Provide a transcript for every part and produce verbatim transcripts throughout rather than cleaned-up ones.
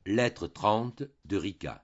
Lettre trente de Rika.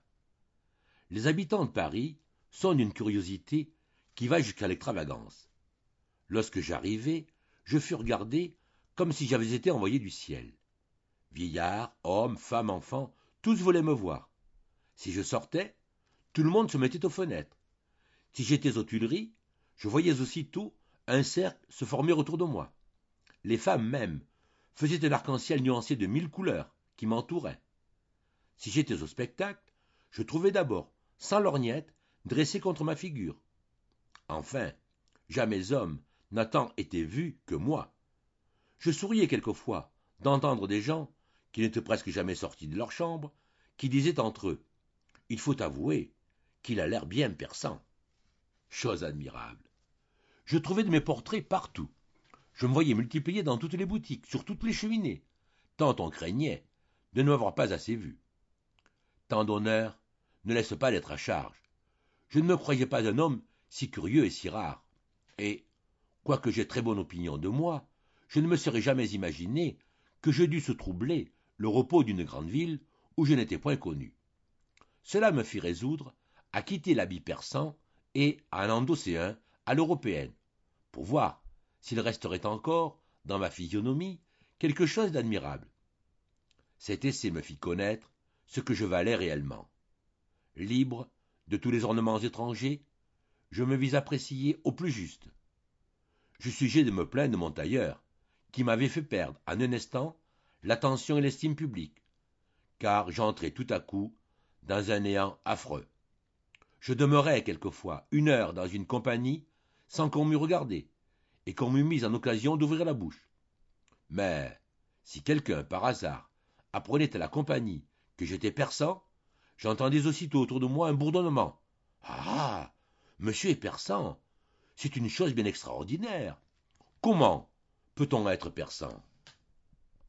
Les habitants de Paris sont d'une curiosité qui va jusqu'à l'extravagance. Lorsque j'arrivai, je fus regardé comme si j'avais été envoyé du ciel. Vieillards, hommes, femmes, enfants, tous voulaient me voir. Si je sortais, tout le monde se mettait aux fenêtres. Si j'étais aux Tuileries, je voyais aussitôt un cercle se former autour de moi. Les femmes même faisaient un arc-en-ciel nuancé de mille couleurs qui m'entourait. Si j'étais au spectacle, je trouvais d'abord, sans lorgnette, dressé contre ma figure. Enfin, jamais homme n'a tant été vu que moi. Je souriais quelquefois d'entendre des gens, qui n'étaient presque jamais sortis de leur chambre, qui disaient entre eux « Il faut avouer qu'il a l'air bien perçant ». Chose admirable. Je trouvais de mes portraits partout. Je me voyais multiplié dans toutes les boutiques, sur toutes les cheminées, tant on craignait de ne m'avoir pas assez vu. Tant d'honneur ne laisse pas l'être à charge. Je ne me croyais pas un homme si curieux et si rare. Et, quoique j'aie très bonne opinion de moi, je ne me serais jamais imaginé que je dusse troubler le repos d'une grande ville où je n'étais point connu. Cela me fit résoudre à quitter l'habit persan et à en endosser un à l'européenne, pour voir s'il resterait encore, dans ma physionomie, quelque chose d'admirable. Cet essai me fit connaître ce que je valais réellement. Libre de tous les ornements étrangers, je me vis apprécié au plus juste. Je sujet de me plaindre de mon tailleur, qui m'avait fait perdre en un instant l'attention et l'estime publique, car j'entrais tout à coup dans un néant affreux. Je demeurais quelquefois une heure dans une compagnie sans qu'on m'eût regardé, et qu'on m'eût mis en occasion d'ouvrir la bouche. Mais si quelqu'un, par hasard, apprenait à la compagnie que j'étais persan, j'entendais aussitôt autour de moi un bourdonnement. « Ah, monsieur est persan, c'est une chose bien extraordinaire. Comment peut-on être persan ?»